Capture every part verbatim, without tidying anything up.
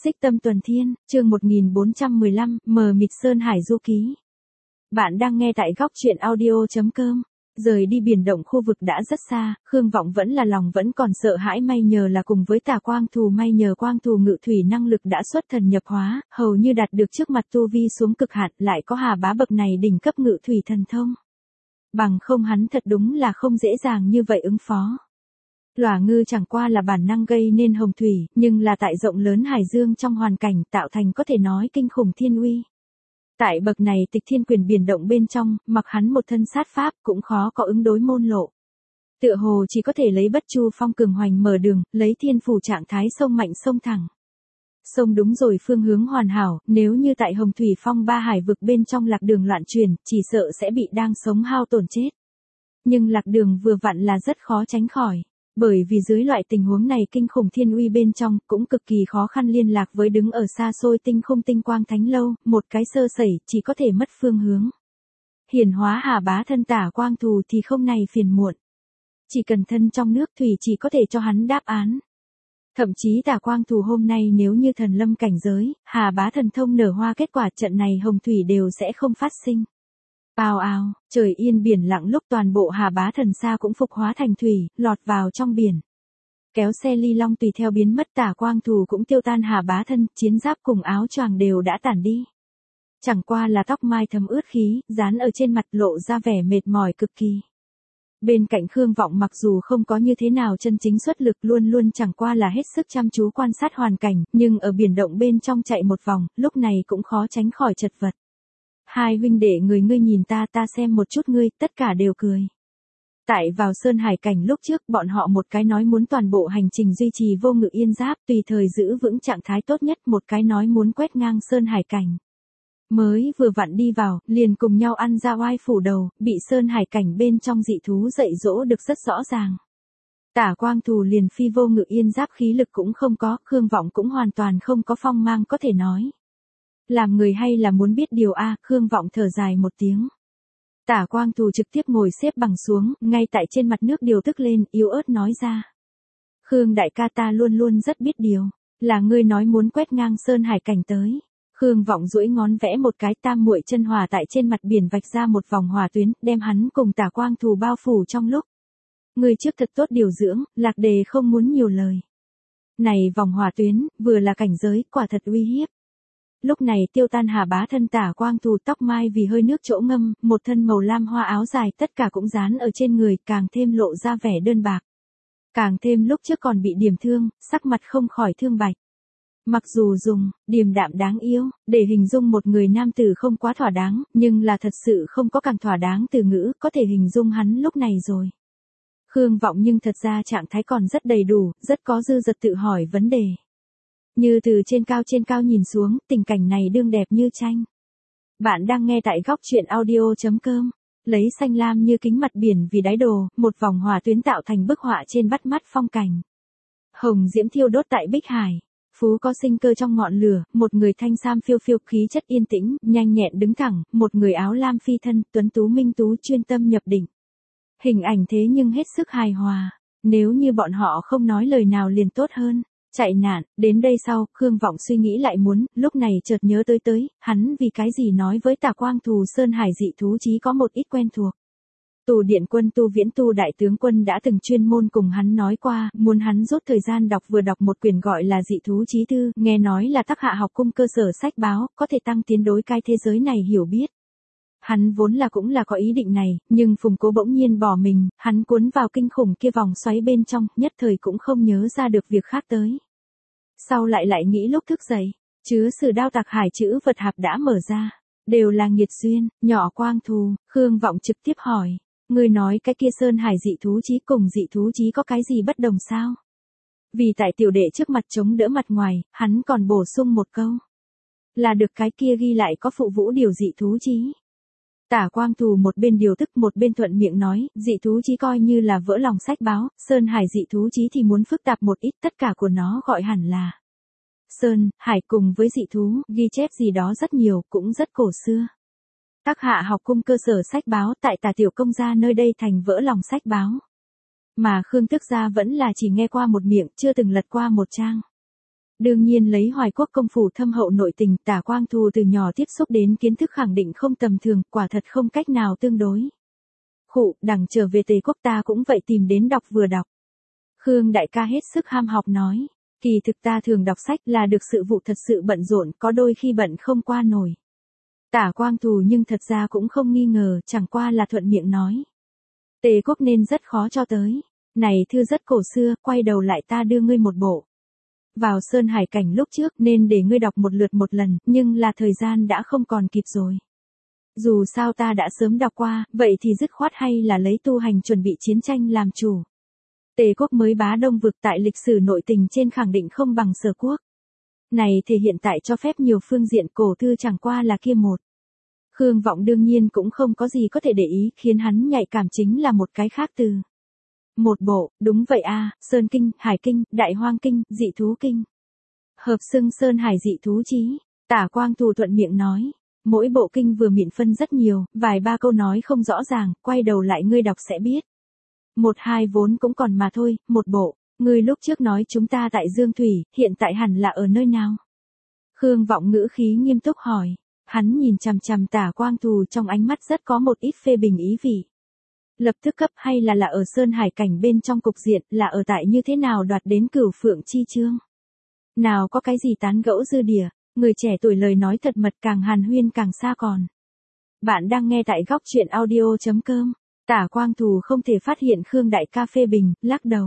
Xích Tâm Tuần Thiên, chương một nghìn bốn trăm mười lăm, Mờ Mịt Sơn Hải Du Ký. Bạn đang nghe tại góc truyện audio chấm com. Rời đi biển động khu vực đã rất xa, Khương Vọng vẫn là lòng vẫn còn sợ hãi, may nhờ là cùng với Tà Quang Thù, may nhờ Quang Thù ngự thủy năng lực đã xuất thần nhập hóa, hầu như đạt được trước mặt tu vi xuống cực hạn, lại có Hà Bá bậc này đỉnh cấp ngự thủy thần thông. Bằng không hắn thật đúng là không dễ dàng như vậy ứng phó. Lỏa ngư chẳng qua là bản năng gây nên hồng thủy, nhưng là tại rộng lớn hải dương trong hoàn cảnh tạo thành có thể nói kinh khủng thiên uy. Tại bậc này Tịch Thiên Quyền biển động bên trong, mặc hắn một thân sát pháp cũng khó có ứng đối môn lộ. Tựa hồ chỉ có thể lấy Bất Chu Phong cường hoành mở đường, lấy thiên phủ trạng thái sông mạnh sông thẳng. Sông đúng rồi, phương hướng hoàn hảo, nếu như tại Hồng Thủy Phong ba hải vực bên trong lạc đường loạn chuyển, chỉ sợ sẽ bị đang sống hao tổn chết. Nhưng lạc đường vừa vặn là rất khó tránh khỏi. Bởi vì dưới loại tình huống này kinh khủng thiên uy bên trong cũng cực kỳ khó khăn liên lạc với đứng ở xa xôi tinh không tinh quang thánh lâu, một cái sơ sẩy chỉ có thể mất phương hướng. Hiển hóa Hà Bá thân Tả Quang Thù thì không này phiền muộn. Chỉ cần thân trong nước thủy chỉ có thể cho hắn đáp án. Thậm chí Tả Quang Thù hôm nay nếu như thần lâm cảnh giới, Hà Bá thần thông nở hoa, kết quả trận này hồng thủy đều sẽ không phát sinh. Ào ào, trời yên biển lặng lúc toàn bộ Hà Bá thần xa cũng phục hóa thành thủy, lọt vào trong biển. Kéo xe ly long tùy theo biến mất, Tả Quang Thù cũng tiêu tan, Hà Bá thân, chiến giáp cùng áo choàng đều đã tản đi. Chẳng qua là tóc mai thấm ướt khí, dán ở trên mặt lộ ra vẻ mệt mỏi cực kỳ. Bên cạnh Khương Vọng mặc dù không có như thế nào chân chính xuất lực, luôn luôn chẳng qua là hết sức chăm chú quan sát hoàn cảnh, nhưng ở biển động bên trong chạy một vòng, lúc này cũng khó tránh khỏi chật vật. Hai huynh đệ người ngươi nhìn ta, ta xem một chút ngươi, tất cả đều cười. Tại vào Sơn Hải cảnh lúc trước, bọn họ một cái nói muốn toàn bộ hành trình duy trì vô ngự yên giáp, tùy thời giữ vững trạng thái tốt nhất, một cái nói muốn quét ngang Sơn Hải cảnh. Mới vừa vặn đi vào, liền cùng nhau ăn ra oai phủ đầu, bị Sơn Hải cảnh bên trong dị thú dạy dỗ được rất rõ ràng. Tả Quang Thù liền phi vô ngự yên giáp khí lực cũng không có, Khương Vọng cũng hoàn toàn không có phong mang có thể nói. Làm người hay là muốn biết điều a, Khương Vọng thở dài một tiếng. Tả Quang Thù trực tiếp ngồi xếp bằng xuống, ngay tại trên mặt nước điều tức lên, yếu ớt nói ra. Khương đại ca, ta luôn luôn rất biết điều, là ngươi nói muốn quét ngang Sơn Hải cảnh tới. Khương Vọng duỗi ngón vẽ một cái, tam muội chân hỏa tại trên mặt biển vạch ra một vòng hỏa tuyến, đem hắn cùng Tả Quang Thù bao phủ trong lúc. Ngươi trước thật tốt điều dưỡng, Lạc Đề không muốn nhiều lời. Này vòng hỏa tuyến, vừa là cảnh giới, quả thật uy hiếp. Lúc này tiêu tan Hà Bá thân Tả Quang Thù, tóc mai vì hơi nước chỗ ngâm, một thân màu lam hoa áo dài, tất cả cũng dán ở trên người, càng thêm lộ ra vẻ đơn bạc. Càng thêm lúc trước còn bị điểm thương, sắc mặt không khỏi thương bạch. Mặc dù dùng, điềm đạm đáng yêu, để hình dung một người nam tử không quá thỏa đáng, nhưng là thật sự không có càng thỏa đáng từ ngữ, có thể hình dung hắn lúc này rồi. Khương Vọng nhưng thật ra trạng thái còn rất đầy đủ, rất có dư dật tự hỏi vấn đề. Như từ trên cao trên cao nhìn xuống, tình cảnh này đương đẹp như tranh. Bạn đang nghe tại góc truyện audio chấm com. Lấy xanh lam như kính mặt biển vì đáy đồ, một vòng hỏa tuyến tạo thành bức họa trên bắt mắt phong cảnh. Hồng diễm thiêu đốt tại Bích Hải. Phú có sinh cơ trong ngọn lửa, một người thanh sam phiêu phiêu, khí chất yên tĩnh, nhanh nhẹn đứng thẳng, một người áo lam phi thân, tuấn tú minh tú, chuyên tâm nhập định. Hình ảnh thế nhưng hết sức hài hòa. Nếu như bọn họ không nói lời nào liền tốt hơn. Chạy nạn, đến đây sau, Khương Vọng suy nghĩ lại muốn, lúc này chợt nhớ tới tới, hắn vì cái gì nói với Tả Quang Thù Sơn Hải dị thú chí có một ít quen thuộc. Tù Điện Quân Tu Viễn Tu đại tướng quân đã từng chuyên môn cùng hắn nói qua, muốn hắn rút thời gian đọc vừa đọc một quyển gọi là dị thú chí thư, nghe nói là Tắc Hạ học cung cơ sở sách báo, có thể tăng tiến đối cái thế giới này hiểu biết. Hắn vốn là cũng là có ý định này, nhưng Phùng Cố bỗng nhiên bỏ mình, hắn cuốn vào kinh khủng kia vòng xoáy bên trong, nhất thời cũng không nhớ ra được việc khác tới. Sau lại lại nghĩ lúc thức dậy, chứa Sử Đao Tạc Hải chữ vật hạp đã mở ra, đều là nghiệt duyên, nhỏ Quang Thù, Khương Vọng trực tiếp hỏi, ngươi nói cái kia Sơn Hải dị thú chí cùng dị thú chí có cái gì bất đồng sao? Vì tại tiểu đệ trước mặt chống đỡ mặt ngoài, hắn còn bổ sung một câu, là được cái kia ghi lại có phụ vũ điều dị thú chí. Tả Quang Thù một bên điều tức một bên thuận miệng nói, dị thú chí coi như là vỡ lòng sách báo, Sơn Hải dị thú chí thì muốn phức tạp một ít, tất cả của nó gọi hẳn là Sơn, Hải cùng với dị thú, ghi chép gì đó rất nhiều, cũng rất cổ xưa. Tắc Hạ học cung cơ sở sách báo tại Tả Tiểu Công gia nơi đây thành vỡ lòng sách báo. Mà Khương Tước gia vẫn là chỉ nghe qua một miệng, chưa từng lật qua một trang. Đương nhiên lấy Hoài Quốc công phủ thâm hậu nội tình, Tả Quang Thù từ nhỏ tiếp xúc đến kiến thức khẳng định không tầm thường, quả thật không cách nào tương đối. Khụ, đằng trở về Tề Quốc ta cũng vậy tìm đến đọc vừa đọc. Khương đại ca hết sức ham học nói, kỳ thực ta thường đọc sách là được sự vụ thật sự bận rộn, có đôi khi bận không qua nổi. Tả Quang Thù nhưng thật ra cũng không nghi ngờ, chẳng qua là thuận miệng nói. Tề Quốc nên rất khó cho tới. Này thư rất cổ xưa, quay đầu lại ta đưa ngươi một bộ. Vào Sơn Hải Cảnh lúc trước nên để ngươi đọc một lượt một lần, nhưng là thời gian đã không còn kịp rồi. Dù sao ta đã sớm đọc qua, vậy thì dứt khoát hay là lấy tu hành chuẩn bị chiến tranh làm chủ. Tề Quốc mới bá Đông vực tại lịch sử nội tình trên khẳng định không bằng Sở Quốc. Này thể hiện tại cho phép nhiều phương diện, cổ thư chẳng qua là kia một. Khương Vọng đương nhiên cũng không có gì có thể để ý, khiến hắn nhạy cảm chính là một cái khác từ. Một bộ, đúng vậy a, Sơn Kinh, Hải Kinh, Đại Hoang Kinh, Dị Thú Kinh. Hợp xưng Sơn Hải Dị Thú Chí, Tả Quang Thù thuận miệng nói. Mỗi bộ kinh vừa miệng phân rất nhiều, vài ba câu nói không rõ ràng, quay đầu lại ngươi đọc sẽ biết. Một hai vốn cũng còn mà thôi, một bộ, ngươi lúc trước nói chúng ta tại Dương Thủy, hiện tại hẳn là ở nơi nào? Khương Vọng ngữ khí nghiêm túc hỏi, hắn nhìn chằm chằm Tả Quang Thù trong ánh mắt rất có một ít phê bình ý vị. Lập tức cấp hay là là ở Sơn Hải Cảnh bên trong cục diện, là ở tại như thế nào đoạt đến Cửu Phượng chi chương? Nào có cái gì tán gẫu dư địa, người trẻ tuổi lời nói thật mật, càng hàn huyên càng xa còn. Bạn đang nghe tại góc truyện audio chấm com. Tả Quang Thù không thể phát hiện Khương đại ca phê bình, lắc đầu.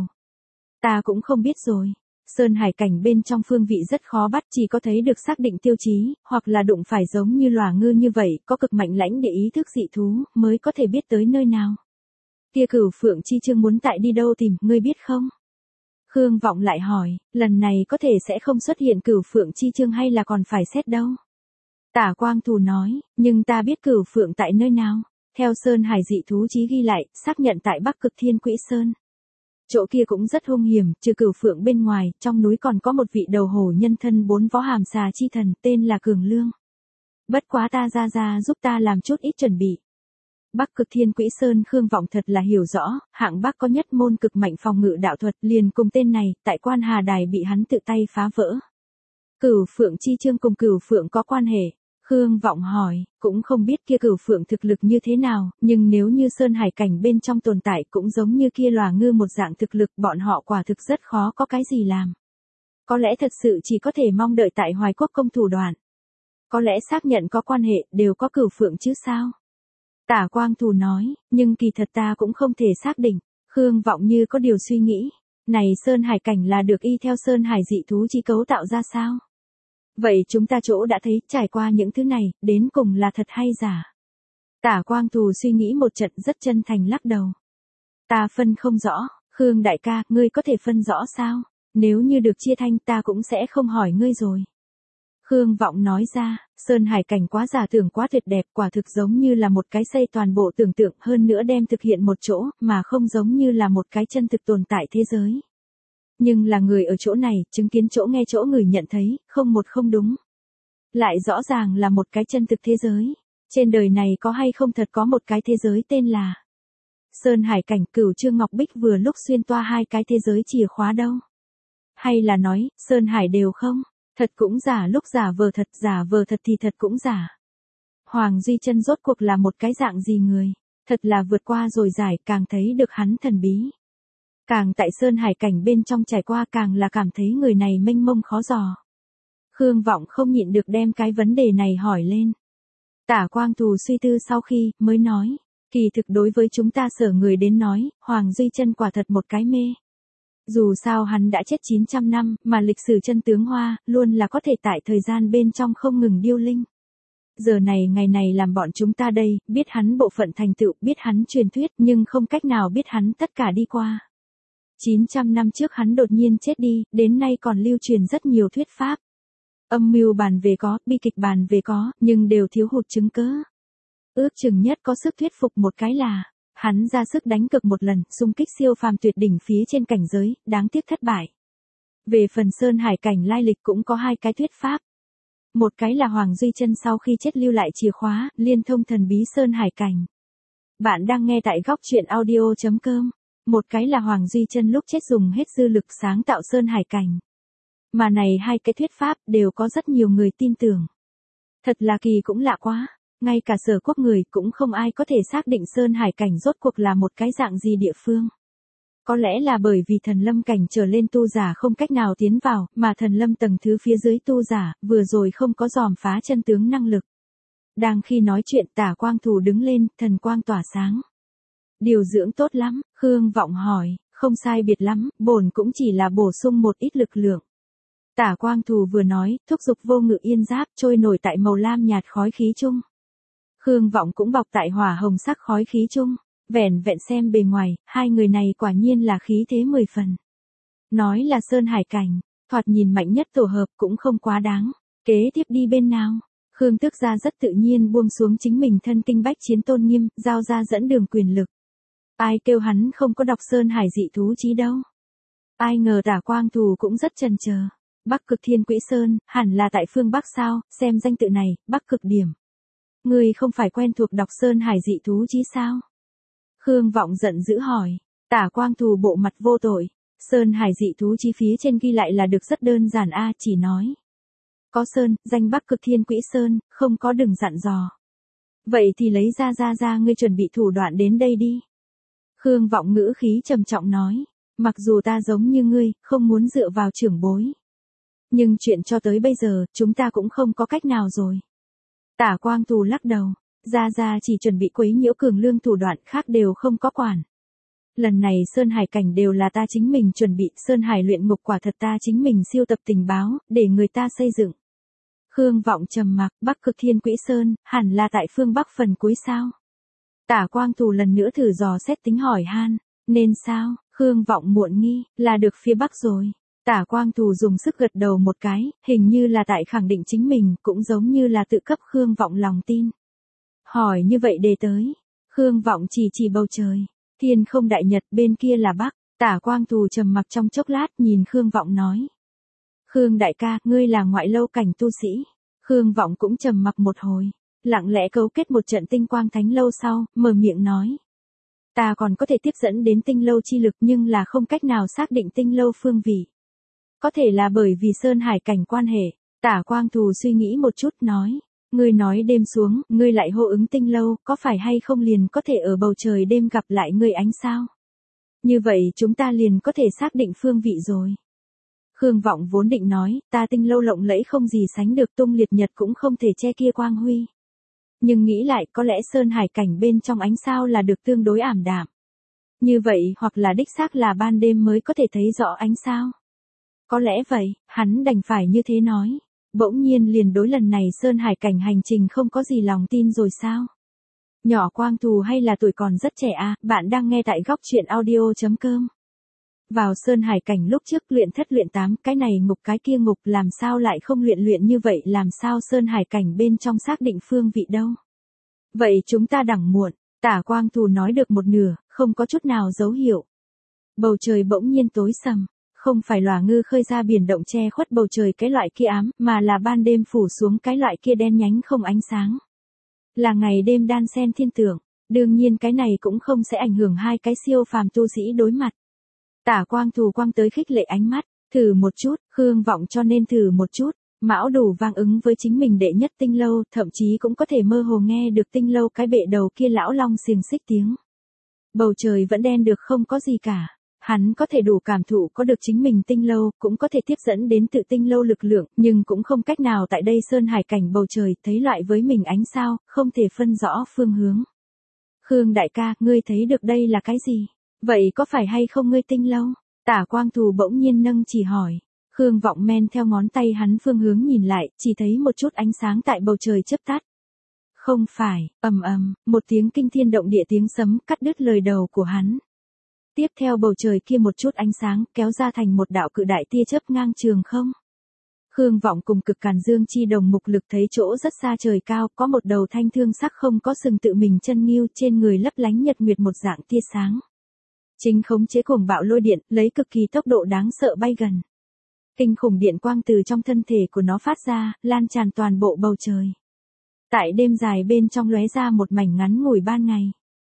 Ta cũng không biết rồi. Sơn Hải Cảnh bên trong phương vị rất khó bắt, chỉ có thấy được xác định tiêu chí, hoặc là đụng phải giống như lòa ngư như vậy, có cực mạnh lãnh để ý thức dị thú, mới có thể biết tới nơi nào. Kia Cửu Phượng chi chương muốn tại đi đâu tìm, ngươi biết không? Khương Vọng lại hỏi, lần này có thể sẽ không xuất hiện Cửu Phượng chi chương hay là còn phải xét đâu? Tả Quang Thù nói, nhưng ta biết Cửu Phượng tại nơi nào? Theo Sơn Hải Dị Thú Chí ghi lại, xác nhận tại Bắc Cực Thiên Quỹ Sơn. Chỗ kia cũng rất hung hiểm, trừ Cửu Phượng bên ngoài, trong núi còn có một vị đầu hổ nhân thân bốn võ hàm xà chi thần, tên là Cường Lương. Bất quá ta ra ra giúp ta làm chút ít chuẩn bị. Bắc Cực Thiên Quỹ Sơn Khương Vọng thật là hiểu rõ, hạng Bắc có nhất môn cực mạnh phòng ngự đạo thuật, liền cùng tên này, tại Quan Hà Đài bị hắn tự tay phá vỡ. Cửu Phượng chi chương cùng Cửu Phượng có quan hệ? Khương Vọng hỏi, cũng không biết kia Cửu Phượng thực lực như thế nào, nhưng nếu như Sơn Hải Cảnh bên trong tồn tại cũng giống như kia lòa ngư một dạng thực lực, bọn họ quả thực rất khó có cái gì làm. Có lẽ thật sự chỉ có thể mong đợi tại Hoài Quốc công thủ đoạn. Có lẽ xác nhận có quan hệ, đều có Cửu Phượng chứ sao? Tả Quang Thù nói, nhưng kỳ thật ta cũng không thể xác định. Khương Vọng như có điều suy nghĩ. Này Sơn Hải Cảnh là được y theo Sơn Hải Dị Thú Chí cấu tạo ra sao? Vậy chúng ta chỗ đã thấy, trải qua những thứ này, đến cùng là thật hay giả? Tả Quang Thù suy nghĩ một trận rất chân thành lắc đầu. Ta phân không rõ, Khương đại ca, ngươi có thể phân rõ sao? Nếu như được chia thanh ta cũng sẽ không hỏi ngươi rồi. Khương Vọng nói ra, Sơn Hải Cảnh quá giả tưởng quá tuyệt đẹp, quả thực giống như là một cái xây toàn bộ tưởng tượng, hơn nữa đem thực hiện một chỗ, mà không giống như là một cái chân thực tồn tại thế giới. Nhưng là người ở chỗ này, chứng kiến chỗ nghe chỗ người nhận thấy, không một không đúng. Lại rõ ràng là một cái chân thực thế giới. Trên đời này có hay không thật có một cái thế giới tên là Sơn Hải Cảnh. Cửu Trương Ngọc Bích vừa lúc xuyên toa hai cái thế giới chìa khóa đâu? Hay là nói, Sơn Hải đều không? Thật cũng giả, lúc giả vờ thật, giả vờ thật thì thật cũng giả. Hoàng Duy Chân rốt cuộc là một cái dạng gì người? Thật là vượt qua rồi giải, càng thấy được hắn thần bí. Càng tại Sơn Hải Cảnh bên trong trải qua càng là cảm thấy người này mênh mông khó dò. Khương Vọng không nhịn được đem cái vấn đề này hỏi lên. Tả Quang Thù suy tư sau khi, mới nói, kỳ thực đối với chúng ta Sở người đến nói, Hoàng Duy Chân quả thật một cái mê. Dù sao hắn đã chết chín trăm năm, mà lịch sử chân tướng Hoa, luôn là có thể tại thời gian bên trong không ngừng điêu linh. Giờ này ngày này làm bọn chúng ta đây, biết hắn bộ phận thành tựu, biết hắn truyền thuyết, nhưng không cách nào biết hắn tất cả đi qua. chín trăm năm trước hắn đột nhiên chết đi, đến nay còn lưu truyền rất nhiều thuyết pháp. Âm mưu bàn về có, bi kịch bàn về có, nhưng đều thiếu hụt chứng cớ. Ước chừng nhất có sức thuyết phục một cái là, hắn ra sức đánh cực một lần, xung kích siêu phàm tuyệt đỉnh phía trên cảnh giới, đáng tiếc thất bại. Về phần Sơn Hải Cảnh lai lịch cũng có hai cái thuyết pháp. Một cái là Hoàng Duy Chân sau khi chết lưu lại chìa khóa, liên thông thần bí Sơn Hải Cảnh. Bạn đang nghe tại góc truyện audio chấm com. Một cái là Hoàng Duy Chân lúc chết dùng hết dư lực sáng tạo Sơn Hải Cảnh. Mà này hai cái thuyết pháp đều có rất nhiều người tin tưởng. Thật là kỳ cũng lạ quá, ngay cả Sở Quốc người cũng không ai có thể xác định Sơn Hải cảnh rốt cuộc là một cái dạng gì địa phương. Có lẽ là bởi vì thần lâm cảnh trở lên tu giả không cách nào tiến vào, mà thần lâm tầng thứ phía dưới tu giả, vừa rồi không có dòm phá chân tướng năng lực. Đang khi nói chuyện Tả Quang Thù đứng lên, thần quang tỏa sáng. Điều dưỡng tốt lắm, Khương Vọng hỏi, không sai biệt lắm, bổn cũng chỉ là bổ sung một ít lực lượng. Tả Quang Thù vừa nói, thúc giục vô ngự yên giáp trôi nổi tại màu lam nhạt khói khí chung. Khương Vọng cũng bọc tại hỏa hồng sắc khói khí chung. Vẻn vẹn xem bề ngoài, hai người này quả nhiên là khí thế mười phần. Nói là Sơn Hải cảnh, thoạt nhìn mạnh nhất tổ hợp cũng không quá đáng. Kế tiếp đi bên nào? Khương Tước Gia rất tự nhiên buông xuống chính mình thân kinh bách chiến tôn nghiêm, giao ra dẫn đường quyền lực. Ai kêu hắn không có đọc Sơn Hải dị thú chí đâu. Ai ngờ Tả Quang Thù cũng rất chần chờ. Bắc Cực Thiên Quỹ Sơn, hẳn là tại phương Bắc sao, xem danh tự này, Bắc Cực Điểm. Người không phải quen thuộc đọc Sơn Hải dị thú chí sao? Khương Vọng giận dữ hỏi. Tả Quang Thù bộ mặt vô tội. Sơn Hải dị thú chi phía trên ghi lại là được rất đơn giản a, chỉ nói. Có Sơn, danh Bắc Cực Thiên Quỹ Sơn, không có đừng dặn dò. Vậy thì lấy ra ra ra ngươi chuẩn bị thủ đoạn đến đây đi. Khương Vọng ngữ khí trầm trọng nói. Mặc dù ta giống như ngươi, không muốn dựa vào trưởng bối. Nhưng chuyện cho tới bây giờ, chúng ta cũng không có cách nào rồi. Tả Quang Thù lắc đầu. Gia Gia chỉ chuẩn bị quấy nhiễu Cường Lương thủ đoạn khác đều không có quản. Lần này Sơn Hải cảnh đều là ta chính mình chuẩn bị, Sơn Hải luyện ngục quả thật ta chính mình siêu tập tình báo, để người ta xây dựng. Khương Vọng trầm mặc, Bắc Cực Thiên Quỹ Sơn, hẳn là tại phương Bắc phần cuối sao. Tả Quang Thù lần nữa thử dò xét tính hỏi han, nên sao, Khương Vọng muộn nghi, là được phía Bắc rồi. Tả Quang Thù dùng sức gật đầu một cái, hình như là tại khẳng định chính mình, cũng giống như là tự cấp Khương Vọng lòng tin. Hỏi như vậy đề tới. Khương Vọng chỉ chỉ bầu trời. Thiên không đại nhật, bên kia là Bắc. Tả Quang Thù trầm mặc trong chốc lát nhìn Khương Vọng nói. Khương đại ca, ngươi là ngoại lâu cảnh tu sĩ. Khương Vọng cũng trầm mặc một hồi. Lặng lẽ cấu kết một trận tinh quang thánh lâu sau, mở miệng nói. Ta còn có thể tiếp dẫn đến tinh lâu chi lực nhưng là không cách nào xác định tinh lâu phương vị. Có thể là bởi vì Sơn Hải cảnh quan hệ. Tả Quang Thù suy nghĩ một chút nói. Ngươi nói đêm xuống, ngươi lại hô ứng tinh lâu, có phải hay không liền có thể ở bầu trời đêm gặp lại ngươi ánh sao? Như vậy chúng ta liền có thể xác định phương vị rồi. Khương Vọng vốn định nói, ta tinh lâu lộng lẫy không gì sánh được, tung liệt nhật cũng không thể che kia quang huy. Nhưng nghĩ lại có lẽ Sơn Hải cảnh bên trong ánh sao là được tương đối ảm đạm. Như vậy hoặc là đích xác là ban đêm mới có thể thấy rõ ánh sao. Có lẽ vậy, hắn đành phải như thế nói. Bỗng nhiên liền đối lần này Sơn Hải cảnh hành trình không có gì lòng tin rồi sao? Nhỏ Quang Thù hay là tuổi còn rất trẻ à, bạn đang nghe tại góc truyện audio.com. Vào Sơn Hải cảnh lúc trước luyện thất luyện tám, cái này ngục cái kia ngục làm sao lại không luyện luyện như vậy, làm sao Sơn Hải cảnh bên trong xác định phương vị đâu. Vậy chúng ta đẳng muộn, Tả Quang Thù nói được một nửa, không có chút nào dấu hiệu. Bầu trời bỗng nhiên tối sầm. Không phải lòa ngư khơi ra biển động che khuất bầu trời cái loại kia ám, mà là ban đêm phủ xuống cái loại kia đen nhánh không ánh sáng. Là ngày đêm đan xen thiên tượng, đương nhiên cái này cũng không sẽ ảnh hưởng hai cái siêu phàm tu sĩ đối mặt. Tả Quang Thù quang tới khích lệ ánh mắt, thử một chút, Khương Vọng cho nên thử một chút, mão đủ vang ứng với chính mình đệ nhất tinh lâu, thậm chí cũng có thể mơ hồ nghe được tinh lâu cái bệ đầu kia lão long xiềng xích tiếng. Bầu trời vẫn đen được không có gì cả. Hắn có thể đủ cảm thụ có được chính mình tinh lâu, cũng có thể tiếp dẫn đến tự tinh lâu lực lượng, nhưng cũng không cách nào tại đây Sơn Hải cảnh bầu trời thấy loại với mình ánh sao, không thể phân rõ phương hướng. Khương đại ca, ngươi thấy được đây là cái gì? Vậy có phải hay không ngươi tinh lâu? Tả Quang Thù bỗng nhiên nâng chỉ hỏi. Khương Vọng men theo ngón tay hắn phương hướng nhìn lại, chỉ thấy một chút ánh sáng tại bầu trời chớp tắt. Không phải, ầm ầm, một tiếng kinh thiên động địa tiếng sấm cắt đứt lời đầu của hắn. Tiếp theo bầu trời kia một chút ánh sáng kéo ra thành một đạo cự đại tia chớp ngang trường không. Khương Vọng cùng Cực Càn Dương Chi đồng mục lực thấy chỗ rất xa trời cao, có một đầu thanh thương sắc không có sừng tự mình chân nghiêu, trên người lấp lánh nhật nguyệt một dạng tia sáng. Chính khống chế cuồng bạo lôi điện, lấy cực kỳ tốc độ đáng sợ bay gần. Kinh khủng điện quang từ trong thân thể của nó phát ra, lan tràn toàn bộ bầu trời. Tại đêm dài bên trong lóe ra một mảnh ngắn ngủi ban ngày.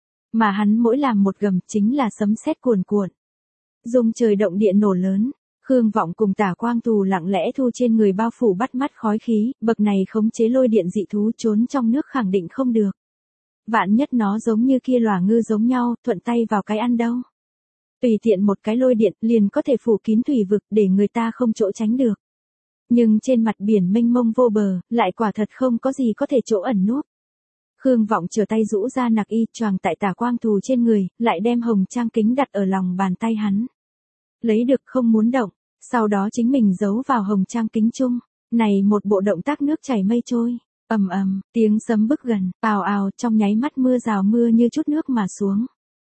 Mà hắn mỗi làm một gầm chính là sấm sét cuồn cuộn. Rung trời động địa nổ lớn. Khương Vọng cùng Tả Quang Thù lặng lẽ thu trên người bao phủ bắt mắt khói khí, bậc này khống chế lôi điện dị thú trốn trong nước khẳng định không được. Vạn nhất nó giống như kia lòa ngư giống nhau, thuận tay vào cái ăn đâu. Tùy tiện một cái lôi điện liền có thể phủ kín thủy vực để người ta không chỗ tránh được. Nhưng trên mặt biển mênh mông vô bờ, lại quả thật không có gì có thể chỗ ẩn núp. Khương Vọng trở tay rũ ra nặc y choàng tại Tả Quang Thù trên người, lại đem hồng trang kính đặt ở lòng bàn tay hắn. Lấy được không muốn động, sau đó chính mình giấu vào hồng trang kính chung. Này một bộ động tác nước chảy mây trôi, ầm ầm, tiếng sấm bức gần, ào ào, trong nháy mắt mưa rào mưa như chút nước mà xuống.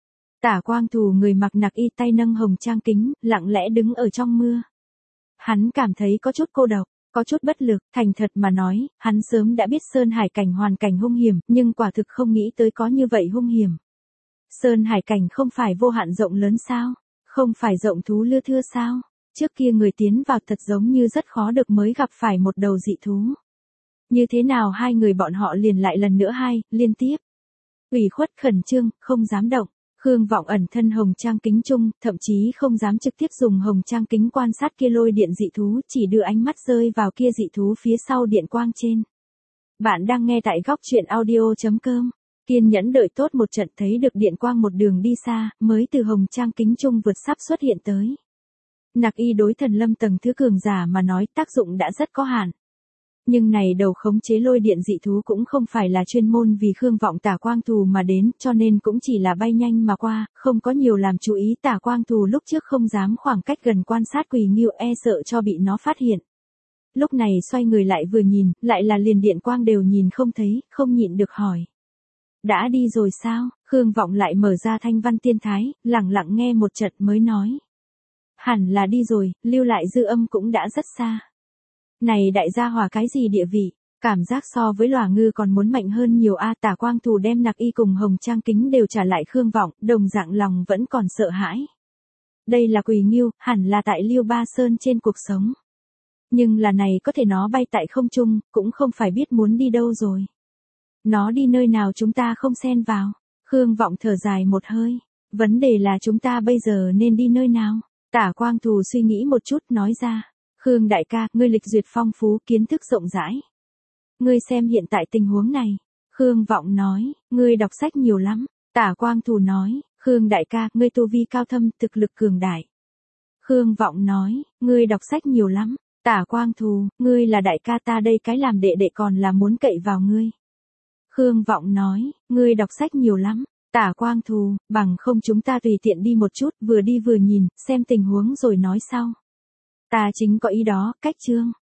Tả Quang Thù người mặc nặc y tay nâng hồng trang kính, lặng lẽ đứng ở trong mưa. Hắn cảm thấy có chút cô độc, có chút bất lực, thành thật mà nói, hắn sớm đã biết Sơn Hải cảnh hoàn cảnh hung hiểm, nhưng quả thực không nghĩ tới có như vậy hung hiểm. Sơn Hải cảnh không phải vô hạn rộng lớn sao? Không phải rộng thú lưa thưa sao? Trước kia người tiến vào thật giống như rất khó được mới gặp phải một đầu dị thú. Như thế nào hai người bọn họ liền lại lần nữa hai, liên tiếp. Ủy khuất khẩn trương, không dám động. Khương Vọng ẩn thân hồng trang kính chung, thậm chí không dám trực tiếp dùng hồng trang kính quan sát kia lôi điện dị thú, chỉ đưa ánh mắt rơi vào kia dị thú phía sau điện quang trên. Bạn đang nghe tại góc truyện audio chấm com. Kiên nhẫn đợi tốt một trận thấy được điện quang một đường đi xa, mới từ hồng trang kính chung vượt sắp xuất hiện tới. Nặc y đối thần lâm tầng thứ cường giả mà nói tác dụng đã rất có hạn. Nhưng này đầu khống chế lôi điện dị thú cũng không phải là chuyên môn vì Khương Vọng Tả Quang Thù mà đến, cho nên cũng chỉ là bay nhanh mà qua, không có nhiều làm chú ý. Tả Quang Thù lúc trước không dám khoảng cách gần quan sát Quỳ Ngưu, e sợ cho bị nó phát hiện. Lúc này xoay người lại vừa nhìn, lại là liền điện quang đều nhìn không thấy, không nhịn được hỏi. Đã đi rồi sao? Khương Vọng lại mở ra thanh văn tiên thái, lặng lặng nghe một trận mới nói. Hẳn là đi rồi, lưu lại dư âm cũng đã rất xa. Này đại gia hỏa cái gì địa vị, cảm giác so với lòa ngư còn muốn mạnh hơn nhiều a. Tả Quang Thù đem nặc y cùng hồng trang kính đều trả lại Khương Vọng, đồng dạng lòng vẫn còn sợ hãi. Đây là Quỳ Ngưu, hẳn là tại Liêu Ba Sơn trên cuộc sống. Nhưng là này có thể nó bay tại không trung, cũng không phải biết muốn đi đâu rồi. Nó đi nơi nào chúng ta không xen vào. Khương Vọng thở dài một hơi. Vấn đề là chúng ta bây giờ nên đi nơi nào? Tả Quang Thù suy nghĩ một chút nói ra. Khương đại ca, ngươi lịch duyệt phong phú, kiến thức rộng rãi. Ngươi xem hiện tại tình huống này. Khương Vọng nói, ngươi đọc sách nhiều lắm. Tả Quang Thù nói, Khương đại ca, ngươi tu vi cao thâm, thực lực cường đại. Khương Vọng nói, ngươi đọc sách nhiều lắm. Tả Quang Thù, ngươi là đại ca ta đây cái làm đệ đệ còn là muốn cậy vào ngươi. Khương Vọng nói, ngươi đọc sách nhiều lắm. Tả Quang Thù, bằng không chúng ta tùy tiện đi một chút, vừa đi vừa nhìn, xem tình huống rồi nói sau. Ta chính có ý đó, cách chương.